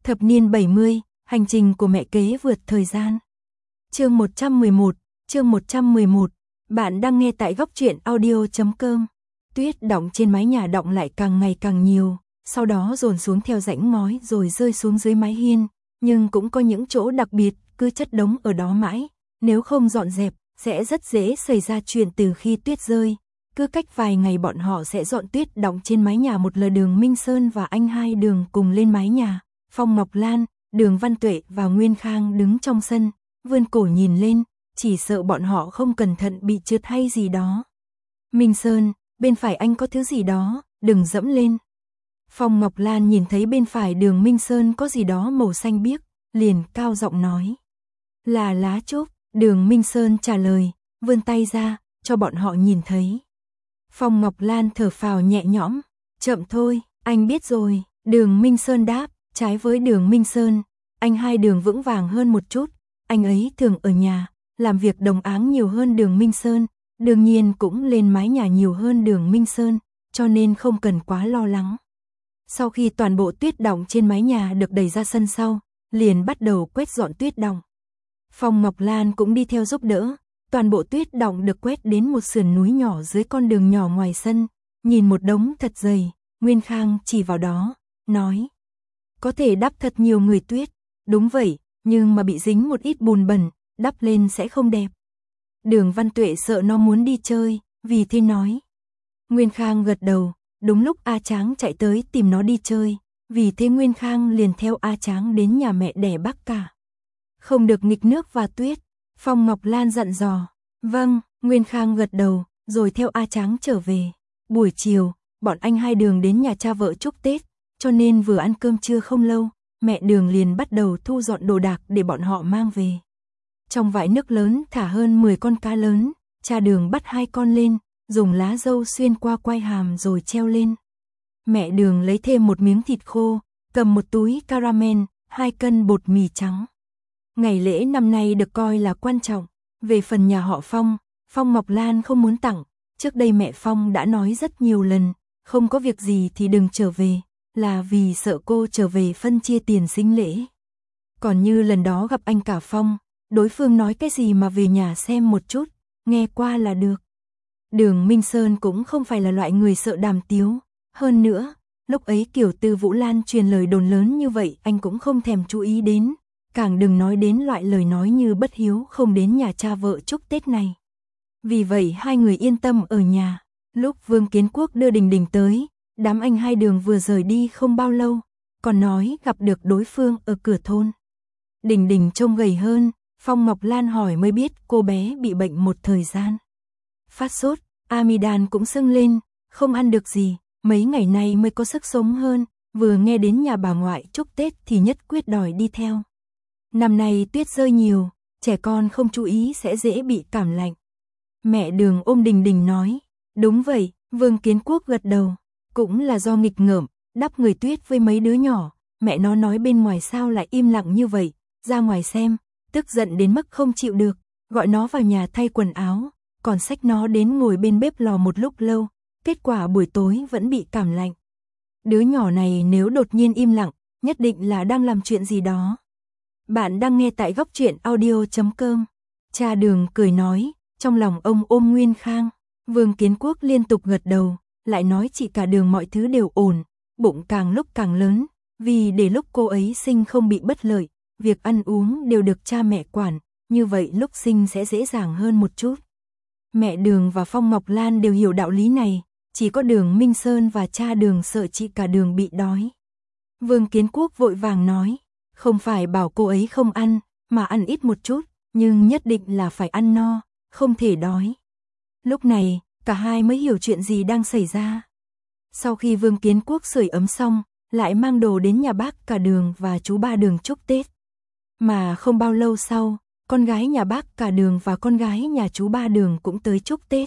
Thập niên 70, hành trình của mẹ kế vượt thời gian. Chương 111, bạn đang nghe tại góc truyện audio.com. Tuyết đọng trên mái nhà đọng lại càng ngày càng nhiều, sau đó dồn xuống theo rãnh ngói rồi rơi xuống dưới mái hiên, nhưng cũng có những chỗ đặc biệt, cứ chất đống ở đó mãi, nếu không dọn dẹp, sẽ rất dễ xảy ra chuyện từ khi tuyết rơi. Cứ cách vài ngày bọn họ sẽ dọn tuyết đọng trên mái nhà một lần. Đường Minh Sơn và anh Hai Đường cùng lên mái nhà, Phong Ngọc Lan, Đường Văn Tuệ và Nguyên Khang đứng trong sân, vươn cổ nhìn lên, chỉ sợ bọn họ không cẩn thận bị trượt hay gì đó. Minh Sơn, bên phải anh có thứ gì đó, đừng dẫm lên. Phong Ngọc Lan nhìn thấy bên phải Đường Minh Sơn có gì đó màu xanh biếc, liền cao giọng nói. Là lá trúc. Đường Minh Sơn trả lời, vươn tay ra, cho bọn họ nhìn thấy. Phong Ngọc Lan thở phào nhẹ nhõm, chậm thôi, anh biết rồi. Đường Minh Sơn đáp, trái với Đường Minh Sơn, anh Hai Đường vững vàng hơn một chút, anh ấy thường ở nhà, làm việc đồng áng nhiều hơn Đường Minh Sơn, đương nhiên cũng lên mái nhà nhiều hơn Đường Minh Sơn, cho nên không cần quá lo lắng. Sau khi toàn bộ tuyết đọng trên mái nhà được đẩy ra sân sau, liền bắt đầu quét dọn tuyết đọng. Phong Ngọc Lan cũng đi theo giúp đỡ, toàn bộ tuyết đọng được quét đến một sườn núi nhỏ dưới con đường nhỏ ngoài sân, nhìn một đống thật dày, Nguyên Khang chỉ vào đó, nói. Có thể đắp thật nhiều người tuyết, đúng vậy, nhưng mà bị dính một ít bùn bẩn, đắp lên sẽ không đẹp. Đường Văn Tuệ sợ nó muốn đi chơi, vì thế nói. Nguyên Khang gật đầu, đúng lúc A Tráng chạy tới tìm nó đi chơi, vì thế Nguyên Khang liền theo A Tráng đến nhà mẹ đẻ Bắc Cả. Không được nghịch nước và tuyết, Phong Ngọc Lan dặn dò. Vâng, Nguyên Khang gật đầu, rồi theo A Tráng trở về. Buổi chiều, bọn anh Hai Đường đến nhà cha vợ chúc Tết, cho nên vừa ăn cơm trưa không lâu, mẹ Đường liền bắt đầu thu dọn đồ đạc để bọn họ mang về. Trong vại nước lớn thả hơn 10 con cá lớn, cha Đường bắt 2 con lên, dùng lá dâu xuyên qua quai hàm rồi treo lên. Mẹ Đường lấy thêm một miếng thịt khô, cầm một túi caramel, 2 cân bột mì trắng. Ngày lễ năm nay được coi là quan trọng. Về phần nhà họ Phong, Phong Ngọc Lan không muốn tặng, trước đây mẹ Phong đã nói rất nhiều lần, không có việc gì thì đừng trở về, là vì sợ cô trở về phân chia tiền sính lễ. Còn như lần đó gặp anh cả Phong, đối phương nói cái gì mà về nhà xem một chút, nghe qua là được. Đường Minh Sơn cũng không phải là loại người sợ đàm tiếu, hơn nữa, lúc ấy Kiều Tư Vũ Lan truyền lời đồn lớn như vậy anh cũng không thèm chú ý đến. Càng đừng nói đến loại lời nói như bất hiếu không đến nhà cha vợ chúc Tết này. Vì vậy hai người yên tâm ở nhà. Lúc Vương Kiến Quốc đưa Đình Đình tới, đám anh Hai Đường vừa rời đi không bao lâu, còn nói gặp được đối phương ở cửa thôn. Đình Đình trông gầy hơn, Phong Ngọc Lan hỏi mới biết cô bé bị bệnh một thời gian. Phát sốt, amidan cũng sưng lên, không ăn được gì, mấy ngày nay mới có sức sống hơn, vừa nghe đến nhà bà ngoại chúc Tết thì nhất quyết đòi đi theo. Năm nay tuyết rơi nhiều, trẻ con không chú ý sẽ dễ bị cảm lạnh. Mẹ Đường ôm Đình Đình nói, đúng vậy, Vương Kiến Quốc gật đầu, cũng là do nghịch ngợm, đắp người tuyết với mấy đứa nhỏ, mẹ nó nói bên ngoài sao lại im lặng như vậy, ra ngoài xem, tức giận đến mức không chịu được, gọi nó vào nhà thay quần áo, còn xách nó đến ngồi bên bếp lò một lúc lâu, kết quả buổi tối vẫn bị cảm lạnh. Đứa nhỏ này nếu đột nhiên im lặng, nhất định là đang làm chuyện gì đó. Bạn đang nghe tại góc truyện audio.com. Cha Đường cười nói, trong lòng ông ôm Nguyên Khang. Vương Kiến Quốc liên tục gật đầu, lại nói chị cả Đường mọi thứ đều ổn, bụng càng lúc càng lớn, vì để lúc cô ấy sinh không bị bất lợi, việc ăn uống đều được cha mẹ quản, như vậy lúc sinh sẽ dễ dàng hơn một chút. Mẹ Đường và Phong Ngọc Lan đều hiểu đạo lý này, chỉ có Đường Minh Sơn và cha Đường sợ chị cả Đường bị đói. Vương Kiến Quốc vội vàng nói, không phải bảo cô ấy không ăn, mà ăn ít một chút, nhưng nhất định là phải ăn no, không thể đói. Lúc này, cả hai mới hiểu chuyện gì đang xảy ra. Sau khi Vương Kiến Quốc sưởi ấm xong, lại mang đồ đến nhà bác cả Đường và chú ba Đường chúc Tết. Mà không bao lâu sau, con gái nhà bác cả Đường và con gái nhà chú ba Đường cũng tới chúc Tết.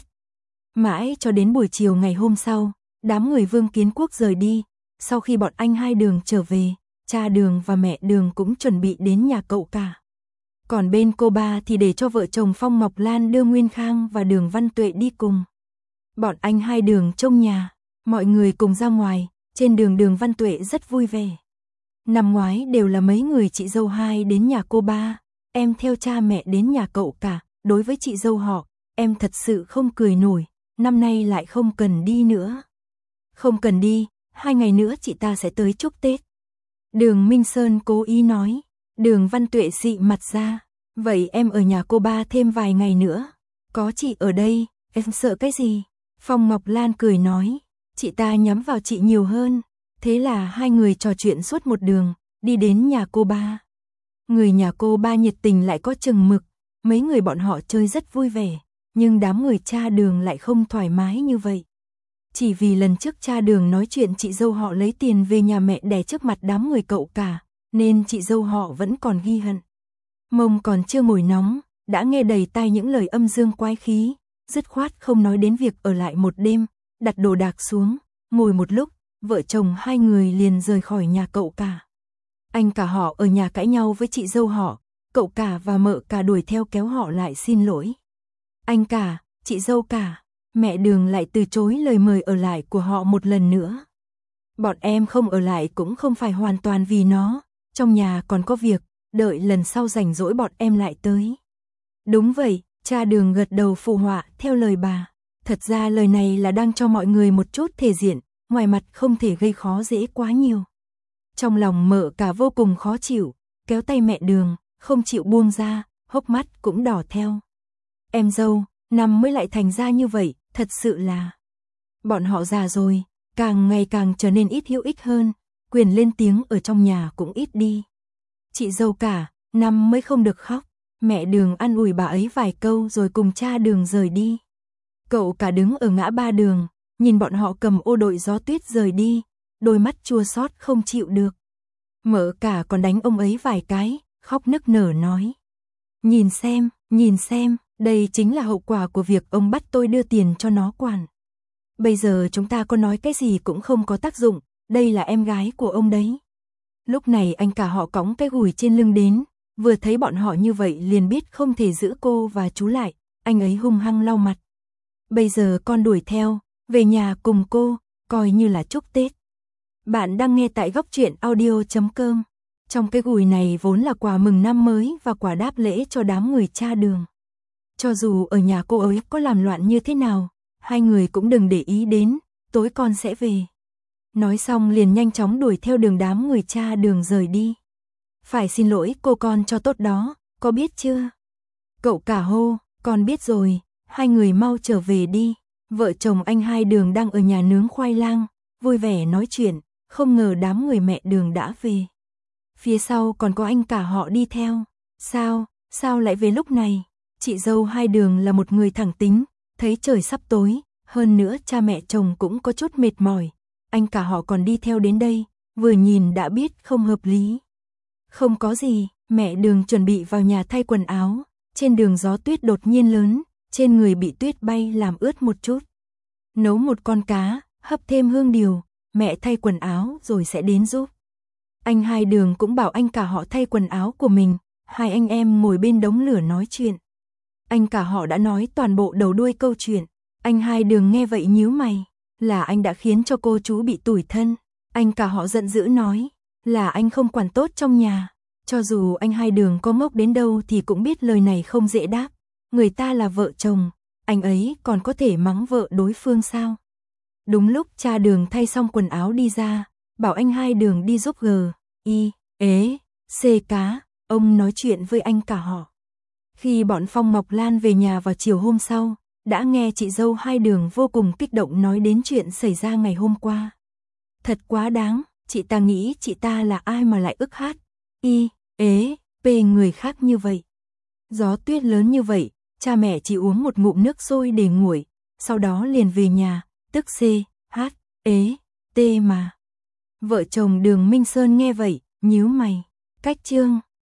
Mãi cho đến buổi chiều ngày hôm sau, đám người Vương Kiến Quốc rời đi, sau khi bọn anh Hai Đường trở về, cha Đường và mẹ Đường cũng chuẩn bị đến nhà cậu cả. Còn bên cô ba thì để cho vợ chồng Phong Ngọc Lan đưa Nguyên Khang và Đường Văn Tuệ đi cùng. Bọn anh Hai Đường trong nhà, mọi người cùng ra ngoài, trên đường Đường Văn Tuệ rất vui vẻ. Năm ngoái đều là mấy người chị dâu hai đến nhà cô ba, em theo cha mẹ đến nhà cậu cả, đối với chị dâu họ, em thật sự không cười nổi, năm nay lại không cần đi nữa. Không cần đi, 2 ngày nữa chị ta sẽ tới chúc Tết. Đường Minh Sơn cố ý nói. Đường Văn Tuệ xị mặt ra. Vậy em ở nhà cô ba thêm vài ngày nữa. Có chị ở đây, em sợ cái gì? Phong Ngọc Lan cười nói. Chị ta nhắm vào chị nhiều hơn. Thế là hai người trò chuyện suốt một đường, đi đến nhà cô ba. Người nhà cô ba nhiệt tình lại có chừng mực. Mấy người bọn họ chơi rất vui vẻ. Nhưng đám người cha Đường lại không thoải mái như vậy. Chỉ vì lần trước cha Đường nói chuyện chị dâu họ lấy tiền về nhà mẹ đẻ trước mặt đám người cậu cả, nên chị dâu họ vẫn còn ghi hận. Mông còn chưa ngồi nóng, đã nghe đầy tai những lời âm dương quái khí, dứt khoát không nói đến việc ở lại một đêm, đặt đồ đạc xuống, ngồi một lúc, vợ chồng hai người liền rời khỏi nhà cậu cả. Anh cả họ ở nhà cãi nhau với chị dâu họ, cậu cả và mợ cả đuổi theo kéo họ lại xin lỗi. Anh cả, chị dâu cả, mẹ Đường lại từ chối lời mời ở lại của họ một lần nữa. Bọn em không ở lại cũng không phải hoàn toàn vì nó, trong nhà còn có việc, đợi lần sau rảnh rỗi bọn em lại tới. Đúng vậy, cha Đường gật đầu phụ họa theo lời bà. Thật ra lời này là đang cho mọi người một chút thể diện, ngoài mặt không thể gây khó dễ quá nhiều. Trong lòng mợ cả vô cùng khó chịu, kéo tay mẹ Đường, không chịu buông ra, hốc mắt cũng đỏ theo. Em dâu, năm mới lại thành ra như vậy, thật sự là... Bọn họ già rồi, càng ngày càng trở nên ít hữu ích hơn, quyền lên tiếng ở trong nhà cũng ít đi. Chị dâu cả, năm mới không được khóc, mẹ Đường an ủi bà ấy vài câu rồi cùng cha Đường rời đi. Cậu cả đứng ở ngã ba đường, nhìn bọn họ cầm ô đội gió tuyết rời đi, đôi mắt chua xót không chịu được. Mợ cả còn đánh ông ấy vài cái, khóc nức nở nói. Nhìn xem, đây chính là hậu quả của việc ông bắt tôi đưa tiền cho nó quản. Bây giờ chúng ta có nói cái gì cũng không có tác dụng, đây là em gái của ông đấy. Lúc này anh cả họ cõng cái gùi trên lưng đến, vừa thấy bọn họ như vậy liền biết không thể giữ cô và chú lại, anh ấy hung hăng lau mặt. Bây giờ con đuổi theo, về nhà cùng cô, coi như là chúc Tết. Bạn đang nghe tại góc truyện audio.com. Trong cái gùi này vốn là quà mừng năm mới và quà đáp lễ cho đám người cha Đường. Cho dù ở nhà cô ấy có làm loạn như thế nào, hai người cũng đừng để ý đến, tối con sẽ về. Nói xong liền nhanh chóng đuổi theo đường đám người cha Đường rời đi. Phải xin lỗi cô con cho tốt đó, có biết chưa? Cậu cả hô, con biết rồi, hai người mau trở về đi. Vợ chồng anh hai Đường đang ở nhà nướng khoai lang, vui vẻ nói chuyện, không ngờ đám người mẹ Đường đã về. Phía sau còn có anh cả họ đi theo. Sao lại về lúc này? Chị dâu hai Đường là một người thẳng tính, thấy trời sắp tối, hơn nữa cha mẹ chồng cũng có chút mệt mỏi. Anh cả họ còn đi theo đến đây, vừa nhìn đã biết không hợp lý. Không có gì, mẹ Đường chuẩn bị vào nhà thay quần áo, trên đường gió tuyết đột nhiên lớn, trên người bị tuyết bay làm ướt một chút. Nấu một con cá, hấp thêm hương điều, mẹ thay quần áo rồi sẽ đến giúp. Anh hai Đường cũng bảo anh cả họ thay quần áo của mình, hai anh em ngồi bên đống lửa nói chuyện. Anh cả họ đã nói toàn bộ đầu đuôi câu chuyện, anh hai Đường nghe vậy nhíu mày, là anh đã khiến cho cô chú bị tủi thân. Anh cả họ giận dữ nói, là anh không quản tốt trong nhà. Cho dù anh hai Đường có ngốc đến đâu thì cũng biết lời này không dễ đáp, người ta là vợ chồng, anh ấy còn có thể mắng vợ đối phương sao? Đúng lúc cha Đường thay xong quần áo đi ra, bảo anh hai Đường đi giúp cá, ông nói chuyện với anh cả họ. Khi bọn Phong Ngọc Lan về nhà vào chiều hôm sau, đã nghe chị dâu hai Đường vô cùng kích động nói đến chuyện xảy ra ngày hôm qua. Thật quá đáng, chị ta nghĩ chị ta là ai mà lại ức hát, người khác như vậy. Gió tuyết lớn như vậy, cha mẹ chỉ uống một ngụm nước sôi để nguội, sau đó liền về nhà, tức mà. Vợ chồng Đường Minh Sơn nghe vậy, nhíu mày, cách chương.